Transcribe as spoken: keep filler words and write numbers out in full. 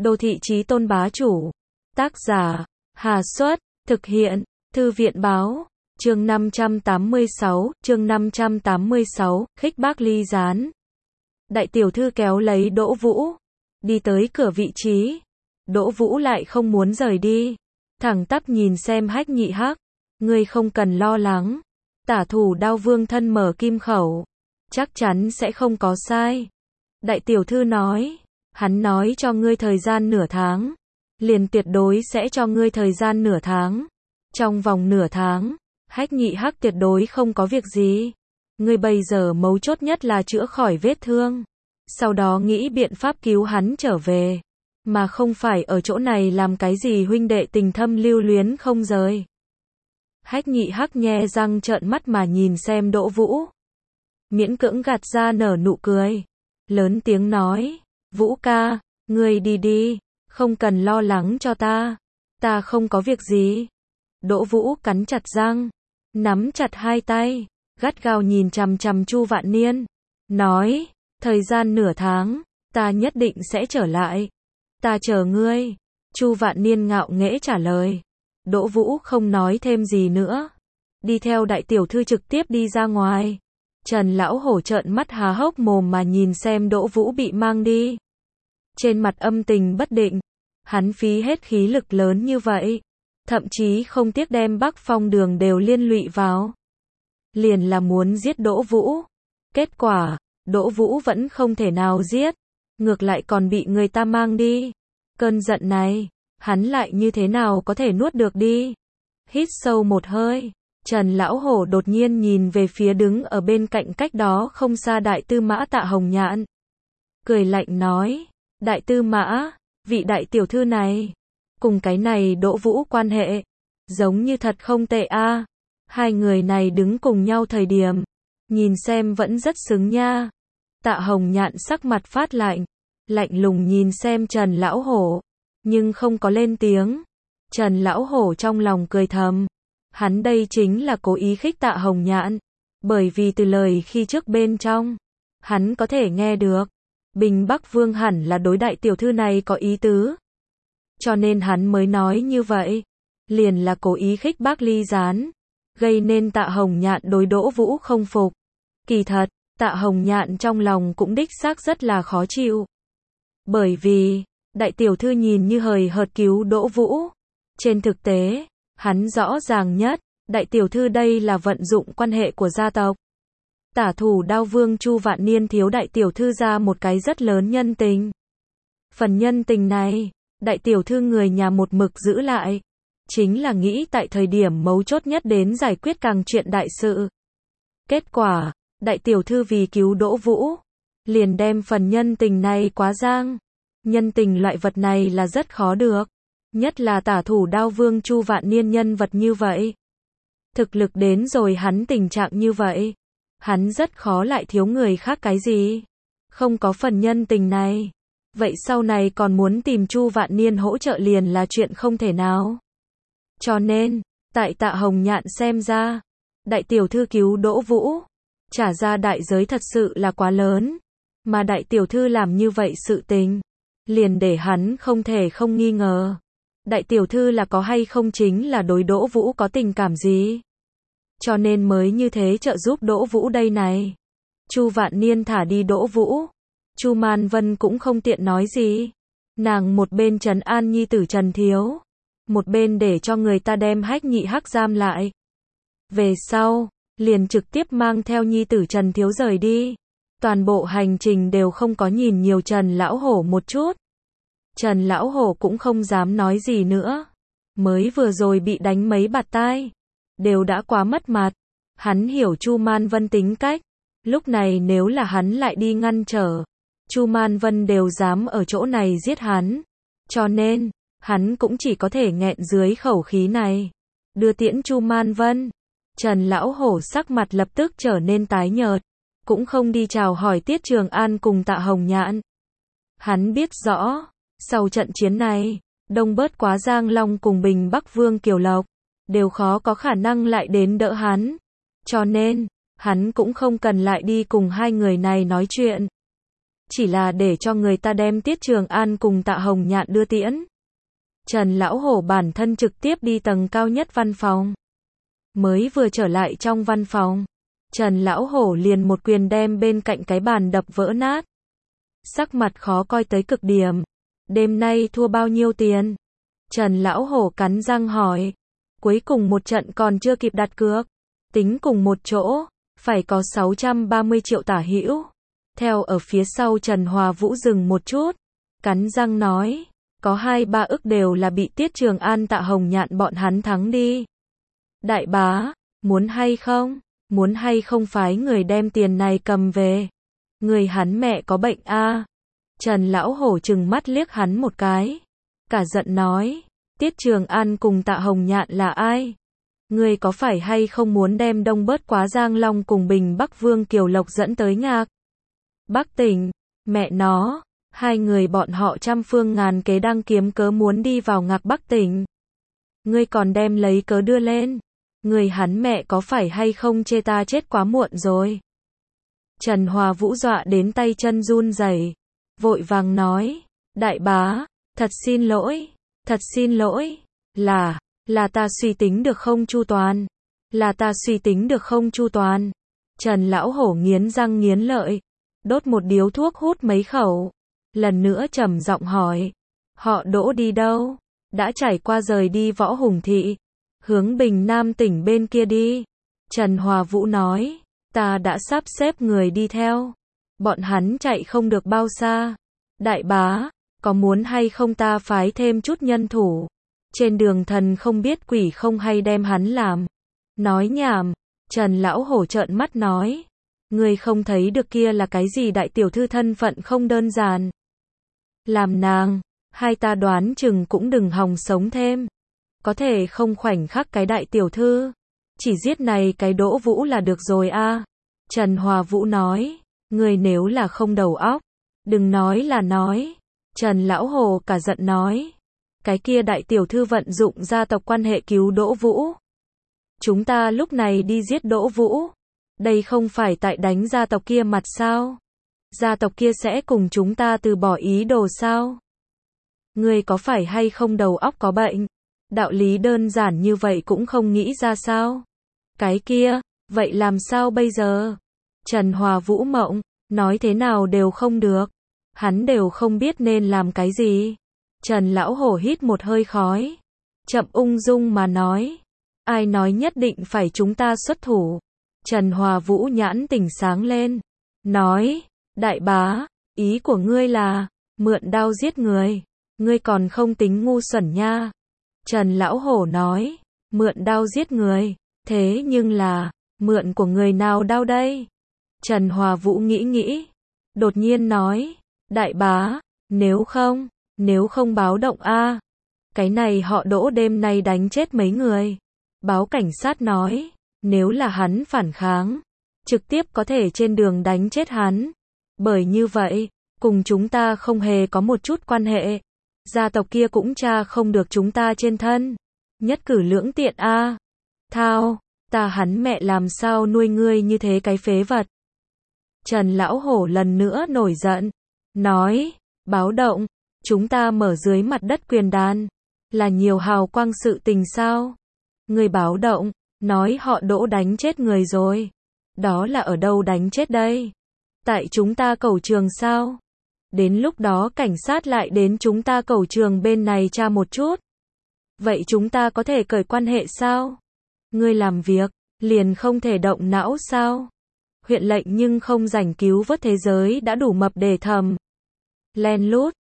Đô thị chí tôn bá chủ. Tác giả, Hà Xuất, thực hiện, Thư viện báo, chương năm trăm tám mươi sáu, chương năm trăm tám mươi sáu, khích bác ly gián. Đại tiểu thư kéo lấy Đỗ Vũ, đi tới cửa vị trí. Đỗ Vũ lại không muốn rời đi, thẳng tắp nhìn xem Hách Nhị Hắc. Ngươi không cần lo lắng, tả thủ đao vương thân mở kim khẩu, chắc chắn sẽ không có sai. Đại tiểu thư nói, hắn nói cho ngươi thời gian nửa tháng, liền tuyệt đối sẽ cho ngươi thời gian nửa tháng. Trong vòng nửa tháng, Hách Nhị Hắc tuyệt đối không có việc gì. Ngươi bây giờ mấu chốt nhất là chữa khỏi vết thương, sau đó nghĩ biện pháp cứu hắn trở về, mà không phải ở chỗ này làm cái gì huynh đệ tình thâm lưu luyến không rời. Hách Nhị Hắc nhe răng trợn mắt mà nhìn xem Đỗ Vũ, miễn cưỡng gạt ra nở nụ cười, lớn tiếng nói, Vũ ca, ngươi đi đi, không cần lo lắng cho ta, ta không có việc gì. Đỗ Vũ cắn chặt răng, nắm chặt hai tay, gắt gao nhìn chằm chằm Chu Vạn Niên, nói, thời gian nửa tháng, ta nhất định sẽ trở lại, ta chờ ngươi. Chu Vạn Niên ngạo nghễ trả lời. Đỗ Vũ không nói thêm gì nữa, đi theo đại tiểu thư trực tiếp đi ra ngoài. Trần Lão Hổ trợn mắt há hốc mồm mà nhìn xem Đỗ Vũ bị mang đi, trên mặt âm tình bất định. Hắn phí hết khí lực lớn như vậy, thậm chí không tiếc đem Bắc Phong Đường đều liên lụy vào, liền là muốn giết Đỗ Vũ. Kết quả, Đỗ Vũ vẫn không thể nào giết, ngược lại còn bị người ta mang đi. Cơn giận này, hắn lại như thế nào có thể nuốt được đi. Hít sâu một hơi, Trần Lão Hổ đột nhiên nhìn về phía đứng ở bên cạnh cách đó không xa đại tư mã Tạ Hồng Nhạn, cười lạnh nói, đại tư mã, vị đại tiểu thư này, cùng cái này Đỗ Vũ quan hệ, giống như thật không tệ a. Hai người này đứng cùng nhau thời điểm, nhìn xem vẫn rất xứng nha. Tạ Hồng Nhạn sắc mặt phát lạnh, lạnh lùng nhìn xem Trần Lão Hổ, nhưng không có lên tiếng. Trần Lão Hổ trong lòng cười thầm, hắn đây chính là cố ý khích Tạ Hồng Nhạn, bởi vì từ lời khi trước bên trong, hắn có thể nghe được, Bình Bắc Vương hẳn là đối đại tiểu thư này có ý tứ, cho nên hắn mới nói như vậy, liền là cố ý khích bác ly gián, gây nên Tạ Hồng Nhạn đối Đỗ Vũ không phục. Kỳ thật, Tạ Hồng Nhạn trong lòng cũng đích xác rất là khó chịu, bởi vì đại tiểu thư nhìn như hời hợt cứu Đỗ Vũ, trên thực tế, hắn rõ ràng nhất, đại tiểu thư đây là vận dụng quan hệ của gia tộc. Tả thủ đao vương Chu Vạn Niên thiếu đại tiểu thư ra một cái rất lớn nhân tình. Phần nhân tình này, đại tiểu thư người nhà một mực giữ lại, chính là nghĩ tại thời điểm mấu chốt nhất đến giải quyết càng chuyện đại sự. Kết quả, đại tiểu thư vì cứu Đỗ Vũ, liền đem phần nhân tình này quá giang. Nhân tình loại vật này là rất khó được, nhất là tả thủ đao vương Chu Vạn Niên nhân vật như vậy. Thực lực đến rồi hắn tình trạng như vậy, hắn rất khó lại thiếu người khác cái gì. Không có phần nhân tình này, vậy sau này còn muốn tìm Chu Vạn Niên hỗ trợ liền là chuyện không thể nào. Cho nên, tại Tạ Hồng Nhạn xem ra, đại tiểu thư cứu Đỗ Vũ, trả ra đại giới thật sự là quá lớn, mà đại tiểu thư làm như vậy sự tình, liền để hắn không thể không nghi ngờ, đại tiểu thư là có hay không chính là đối Đỗ Vũ có tình cảm gì, cho nên mới như thế trợ giúp Đỗ Vũ đây này. Chu Vạn Niên thả đi Đỗ Vũ, Chu Man Vân cũng không tiện nói gì, nàng một bên trấn an nhi tử Trần Thiếu, một bên để cho người ta đem Hách Nhị Hắc giam lại. Về sau, liền trực tiếp mang theo nhi tử Trần Thiếu rời đi. Toàn bộ hành trình đều không có nhìn nhiều Trần Lão Hổ một chút. Trần Lão Hổ cũng không dám nói gì nữa. Mới vừa rồi bị đánh mấy bạt tai, đều đã quá mất mặt. Hắn hiểu Chu Man Vân tính cách, lúc này nếu là hắn lại đi ngăn trở, Chu Man Vân đều dám ở chỗ này giết hắn. Cho nên, hắn cũng chỉ có thể nghẹn dưới khẩu khí này, đưa tiễn Chu Man Vân. Trần Lão Hổ sắc mặt lập tức trở nên tái nhợt, cũng không đi chào hỏi Tiết Trường An cùng Tạ Hồng Nhạn. Hắn biết rõ, sau trận chiến này, Đông Bớt Quá Giang Long cùng Bình Bắc Vương Kiều Lộc, đều khó có khả năng lại đến đỡ hắn. Cho nên, hắn cũng không cần lại đi cùng hai người này nói chuyện. chỉ là để cho người ta đem Tiết Trường An cùng Tạ Hồng Nhạn đưa tiễn. Trần Lão Hổ bản thân trực tiếp đi tầng cao nhất văn phòng. Mới vừa trở lại trong văn phòng, Trần Lão Hổ liền một quyền đem bên cạnh cái bàn đập vỡ nát. Sắc mặt khó coi tới cực điểm. Đêm nay thua bao nhiêu tiền? Trần Lão Hổ cắn răng hỏi. Cuối cùng một trận còn chưa kịp đặt cược. Tính cùng một chỗ, phải có sáu trăm ba mươi triệu tả hữu. Theo ở phía sau Trần Hòa Vũ dừng một chút. Cắn răng nói. Có hai ba ức đều là bị Tiết Trường An Tạ Hồng Nhạn bọn hắn thắng đi. Đại bá, muốn hay không? Muốn hay không phái người đem tiền này cầm về? Người hắn mẹ có bệnh a à? Trần Lão Hổ trừng mắt liếc hắn một cái. Cả giận nói. Tiết Trường An cùng Tạ Hồng Nhạn là ai? Người có phải hay không muốn đem Đông Bớt Quá Giang Long cùng Bình Bắc Vương Kiều Lộc dẫn tới Ngạc Bắc tỉnh? Mẹ nó, hai người bọn họ trăm phương ngàn kế đang kiếm cớ muốn đi vào Ngạc Bắc tỉnh. Ngươi còn đem lấy cớ đưa lên. Người hắn mẹ có phải hay không chê ta chết quá muộn rồi? Trần Hòa Vũ dọa đến tay chân run rẩy, vội vàng nói, đại bá, thật xin lỗi, thật xin lỗi, là, là ta suy tính được không chu toàn, là ta suy tính được không chu toàn. Trần Lão Hổ nghiến răng nghiến lợi, đốt một điếu thuốc hút mấy khẩu, lần nữa trầm giọng hỏi, họ Đỗ đi đâu? Đã trải qua rời đi Võ Hùng Thị, hướng Bình Nam tỉnh bên kia đi. Trần Hòa Vũ nói, ta đã sắp xếp người đi theo. Bọn hắn chạy không được bao xa. Đại bá, có muốn hay không ta phái thêm chút nhân thủ? Trên đường thần không biết quỷ không hay đem hắn làm. Nói nhảm. Trần Lão Hổ trợn mắt nói. Ngươi không thấy được kia là cái gì đại tiểu thư thân phận không đơn giản. Làm nàng, hai ta đoán chừng cũng đừng hòng sống thêm. Có thể không khoảnh khắc cái đại tiểu thư. Chỉ giết này cái Đỗ Vũ là được rồi a à. Trần Hòa Vũ nói. Người nếu là không đầu óc, đừng nói là nói. Trần Lão Hồ cả giận nói. Cái kia đại tiểu thư vận dụng gia tộc quan hệ cứu Đỗ Vũ. Chúng ta lúc này đi giết Đỗ Vũ. Đây không phải tại đánh gia tộc kia mặt sao? Gia tộc kia sẽ cùng chúng ta từ bỏ ý đồ sao? Người có phải hay không đầu óc có bệnh? Đạo lý đơn giản như vậy cũng không nghĩ ra sao? Cái kia, vậy làm sao bây giờ? Trần Hòa Vũ mộng, nói thế nào đều không được. Hắn đều không biết nên làm cái gì. Trần Lão Hổ hít một hơi khói. Chậm ung dung mà nói. Ai nói nhất định phải chúng ta xuất thủ? Trần Hòa Vũ nhãn tỉnh sáng lên. Nói, đại bá, ý của ngươi là, mượn đao giết người. Ngươi còn không tính ngu xuẩn nha. Trần Lão Hổ nói, mượn đao giết người. Thế nhưng là, mượn của người nào đao đây? Trần Hòa Vũ nghĩ nghĩ. Đột nhiên nói, đại bá, nếu không, nếu không báo động a. Cái này họ Đỗ đêm nay đánh chết mấy người. Báo cảnh sát nói, nếu là hắn phản kháng, trực tiếp có thể trên đường đánh chết hắn. Bởi như vậy, cùng chúng ta không hề có một chút quan hệ. Gia tộc kia cũng tra không được chúng ta trên thân. Nhất cử lưỡng tiện a. À. Thao, ta hắn mẹ làm sao nuôi ngươi như thế cái phế vật. Trần Lão Hổ lần nữa nổi giận. Nói, báo động, chúng ta mở dưới mặt đất quyền đàn. Là nhiều hào quang sự tình sao? Người báo động, nói họ Đỗ đánh chết người rồi. Đó là ở đâu đánh chết đây? Tại chúng ta cầu trường sao? Đến lúc đó cảnh sát lại đến chúng ta cầu trường bên này tra một chút. Vậy chúng ta có thể cởi quan hệ sao? Ngươi làm việc, liền không thể động não sao? Huyện lệnh nhưng không rảnh cứu vớt thế giới đã đủ mập để thầm. Len lút,